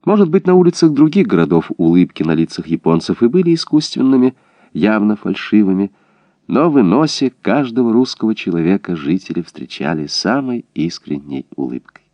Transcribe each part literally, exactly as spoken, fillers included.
Может быть, на улицах других городов улыбки на лицах японцев и были искусственными, явно фальшивыми, но в Иносе каждого русского человека жители встречали самой искренней улыбкой.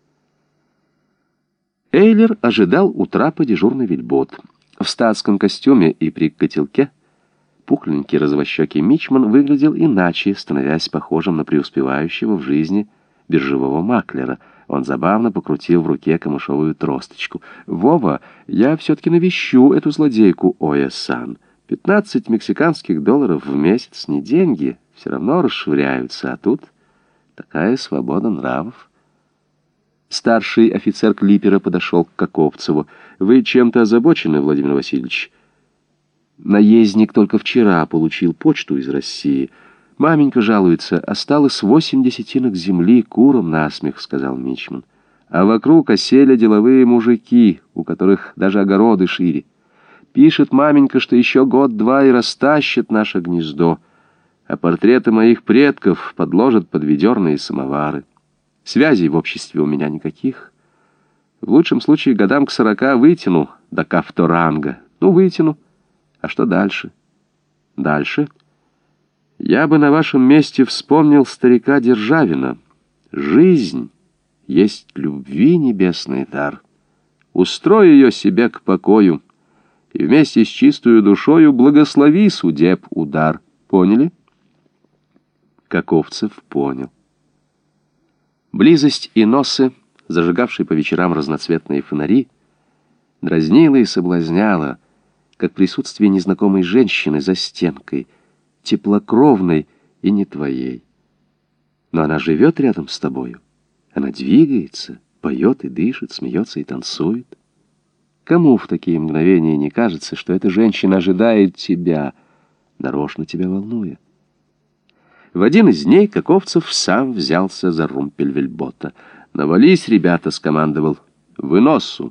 Эйлер ожидал у трапа дежурный вельбот. В статском костюме и при котелке пухленький развощекий мичман выглядел иначе, становясь похожим на преуспевающего в жизни биржевого маклера. Он забавно покрутил в руке камышовую тросточку. «Вова, я все-таки навещу эту злодейку Оя-сан. Пятнадцать мексиканских долларов в месяц не деньги, все равно расшвыряются, а тут такая свобода нравов». Старший офицер клипера подошел к Каковцеву. «Вы чем-то озабочены, Владимир Васильевич?» «Наездник только вчера получил почту из России. Маменька жалуется, осталось восемь десятинок земли, курам насмех», — сказал мичман. «А вокруг осели деловые мужики, у которых даже огороды шире. Пишет маменька, что еще год-два и растащит наше гнездо, а портреты моих предков подложат под ведерные самовары. Связей в обществе у меня никаких. В лучшем случае годам к сорока вытяну до кавторанга. Ну, вытяну. А что дальше? Дальше? Я бы на вашем месте вспомнил старика Державина. Жизнь есть любви небесный дар. Устрой ее себе к покою, и вместе с чистою душою благослови судеб удар. Поняли?» Каковцев понял. Близость Иносы, зажигавшей по вечерам разноцветные фонари, дразнила и соблазняла, как присутствие незнакомой женщины за стенкой, теплокровной и не твоей. Но она живет рядом с тобою, она двигается, поет и дышит, смеется и танцует. Кому в такие мгновения не кажется, что эта женщина ожидает тебя, нарочно тебя волнуя? В один из дней Каковцев сам взялся за румпель вельбота. «Навались, ребята!» — скомандовал. «В Иносу!»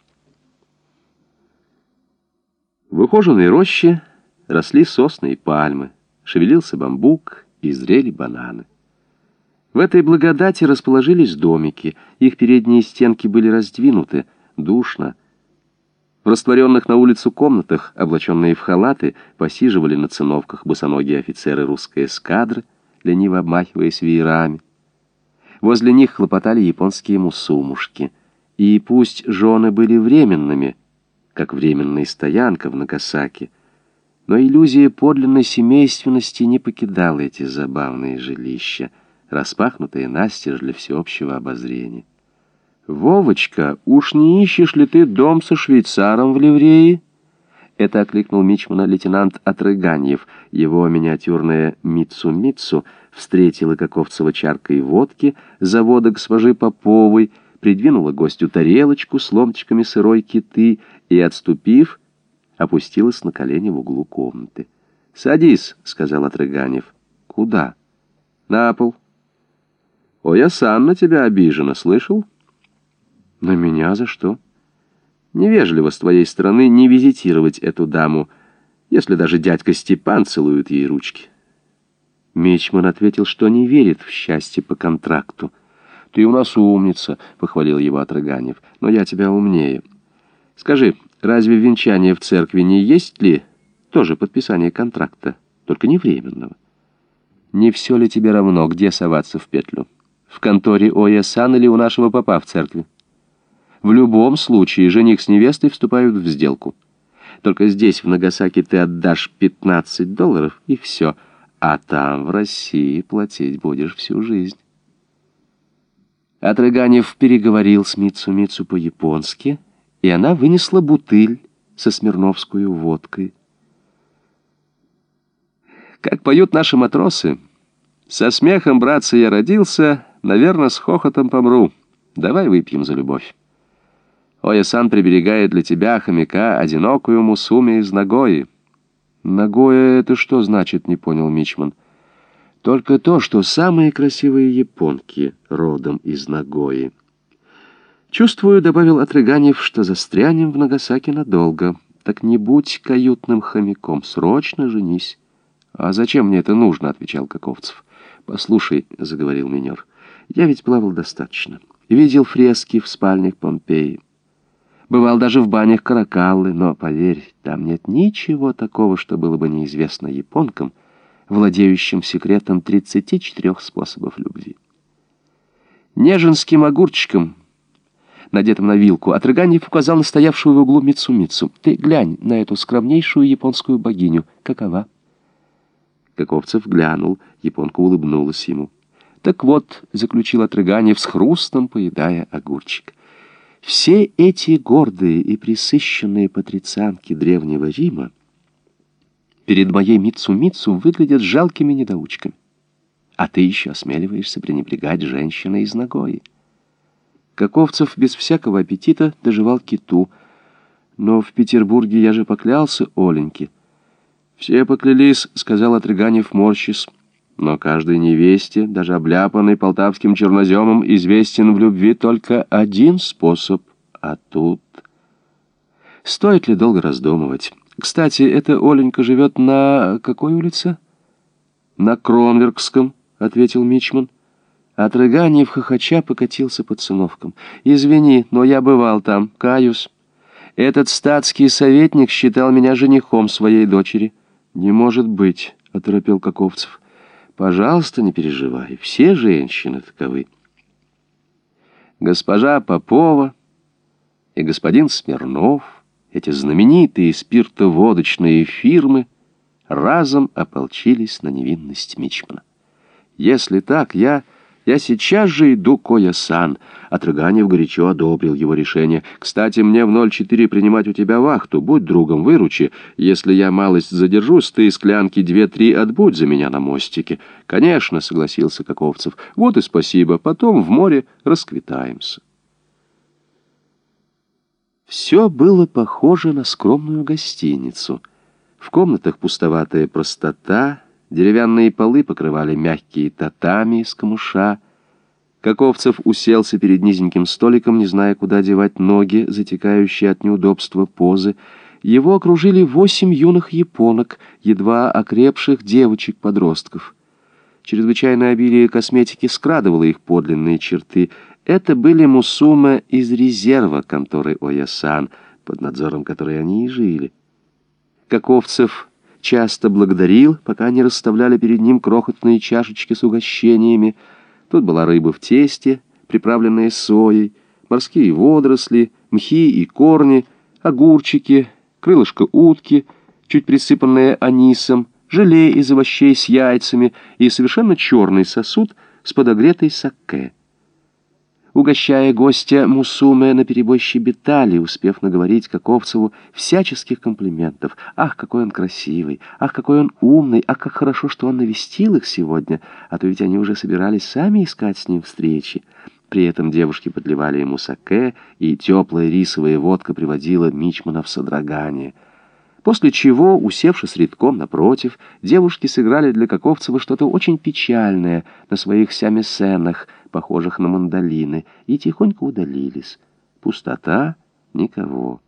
В ухоженной роще росли сосны и пальмы, шевелился бамбук и зрели бананы. В этой благодати расположились домики, их передние стенки были раздвинуты, душно. В растворенных на улицу комнатах, облаченные в халаты, посиживали на циновках босоногие офицеры русской эскадры, лениво обмахиваясь веерами. Возле них хлопотали японские мусумушки. И пусть жены были временными, как временная стоянка в Нагасаки, но иллюзия подлинной семейственности не покидала эти забавные жилища, распахнутые настежь для всеобщего обозрения. «Вовочка, уж не ищешь ли ты дом со швейцаром в ливрее?» Это окликнул мичмана лейтенант Отрыганьев. Его миниатюрная Митсу-Митсу встретила Каковцева чаркой водки, завода госпожи Поповой, придвинула гостю тарелочку с ломтиками сырой киты и, отступив, опустилась на колени в углу комнаты. «Садись», — сказал Отрыганьев. «Куда?» «На пол». «Оя-сан на тебя обижена, слышал?» «На меня за что?» «Невежливо с твоей стороны не визитировать эту даму, если даже дядька Степан целует ей ручки». Мичман ответил, что не верит в счастье по контракту. «Ты у нас умница», — похвалил его Отрыганьев, — «но я тебя умнее. Скажи, разве венчание в церкви не есть ли тоже подписание контракта, только не временного? Не все ли тебе равно, где соваться в петлю? В конторе Оя-сан или у нашего попа в церкви? В любом случае жених с невестой вступают в сделку. Только здесь, в Нагасаки, ты отдашь пятнадцать долларов, и все. А там, в России, платить будешь всю жизнь». Отрыганьев переговорил с Митсу-Митсу по-японски, и она вынесла бутыль со смирновскую водкой. Как поют наши матросы: «Со смехом, братцы, я родился, наверное, с хохотом помру. Давай выпьем за любовь. Оя-сан приберегает для тебя, хомяка, одинокую мусуми из Нагои». «Нагоя — это что значит?» — не понял мичман. «Только то, что самые красивые японки родом из Нагои». «Чувствую», — добавил Отрыганьев, — «что застрянем в Нагасаки надолго. Так не будь каютным хомяком, срочно женись». «А зачем мне это нужно?» — отвечал Каковцев. «Послушай», — заговорил минер, — «я ведь плавал достаточно. Видел фрески в спальнях Помпеи. Бывал даже в банях Каракаллы, но, поверь, там нет ничего такого, что было бы неизвестно японкам, владеющим секретом тридцати четырёх способов любви. Неженским огурчиком, надетым на вилку, Отрыганьев указал на стоявшую в углу Мицу-Мицу. «Ты глянь на эту скромнейшую японскую богиню. Какова?» Каковцев глянул, японка улыбнулась ему. «Так вот», — заключил Отрыганьев, с хрустом поедая огурчик, «все эти гордые и пресыщенные патрицианки Древнего Рима перед моей Мицу-Мицу выглядят жалкими недоучками. А ты еще осмеливаешься пренебрегать женщиной из Нагои». Каковцев без всякого аппетита доживал киту. «Но в Петербурге я же поклялся Оленьке». «Все поклялись», — сказал Отрыганьев, морщись. «Но каждой невесте, даже обляпанной полтавским черноземом, известен в любви только один способ. А тут...» Стоит ли долго раздумывать? Кстати, эта Оленька живет на... какой улице? «На Кронверкском», — ответил мичман. Отрыганьев хохоча покатился по циновкам. «Извини, но я бывал там, каюсь. Этот статский советник считал меня женихом своей дочери». «Не может быть», — оторопел Каковцев. «Пожалуйста, не переживай, все женщины таковы». Госпожа Попова и господин Смирнов, эти знаменитые спиртоводочные фирмы, разом ополчились на невинность мичмана. «Если так, я... я сейчас же иду к Оя-сан». Отрыганьев горячо одобрил его решение. «Кстати, мне в ноль четыре принимать у тебя вахту. Будь другом, выручи. Если я малость задержусь, ты склянки две-три отбудь за меня на мостике». «Конечно», — согласился Каковцев. «Вот и спасибо. Потом в море расквитаемся». Все было похоже на скромную гостиницу. В комнатах пустоватая простота, деревянные полы покрывали мягкие татами из камыша. Каковцев уселся перед низеньким столиком, не зная, куда девать ноги, затекающие от неудобства позы. Его окружили восемь юных японок, едва окрепших девочек-подростков. Чрезвычайное обилие косметики скрадывало их подлинные черты. Это были мусуме из резерва конторы Оя-сан, под надзором которой они и жили. Каковцев часто благодарил, пока не расставляли перед ним крохотные чашечки с угощениями. Тут была рыба в тесте, приправленная соей, морские водоросли, мхи и корни, огурчики, крылышко утки, чуть присыпанное анисом, желе из овощей с яйцами и совершенно черный сосуд с подогретой сакэ. Угощая гостя, мусуме наперебой щебетали, успев наговорить Каковцеву всяческих комплиментов. «Ах, какой он красивый! Ах, какой он умный! Ах, как хорошо, что он навестил их сегодня! А то ведь они уже собирались сами искать с ним встречи». При этом девушки подливали ему сакэ, и теплая рисовая водка приводила мичмана в содрогание. После чего, усевшись рядком напротив, девушки сыграли для Каковцева что-то очень печальное на своих сямисенах, похожих на мандолины, и тихонько удалились. Пустота, никого.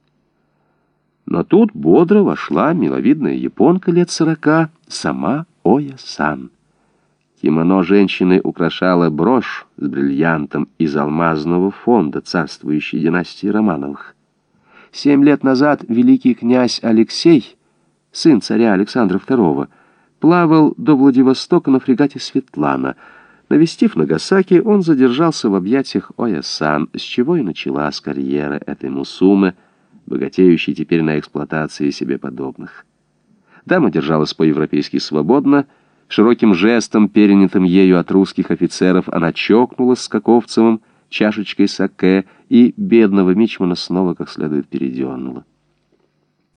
Но тут бодро вошла миловидная японка лет сорока, сама Оя-сан. Кимоно женщины украшала брошь с бриллиантом из алмазного фонда царствующей династии Романовых. Семь лет назад великий князь Алексей, сын царя Александра второго, плавал до Владивостока на фрегате «Светлана». Навестив Нагасаки, он задержался в объятиях Оя-сан, с чего и началась карьера этой мусумы, богатеющей теперь на эксплуатации себе подобных. Дама держалась по-европейски свободно, широким жестом, перенятым ею от русских офицеров, она чокнулась с Каковцевым чашечкой сакэ, и бедного мичмана снова как следует передернула.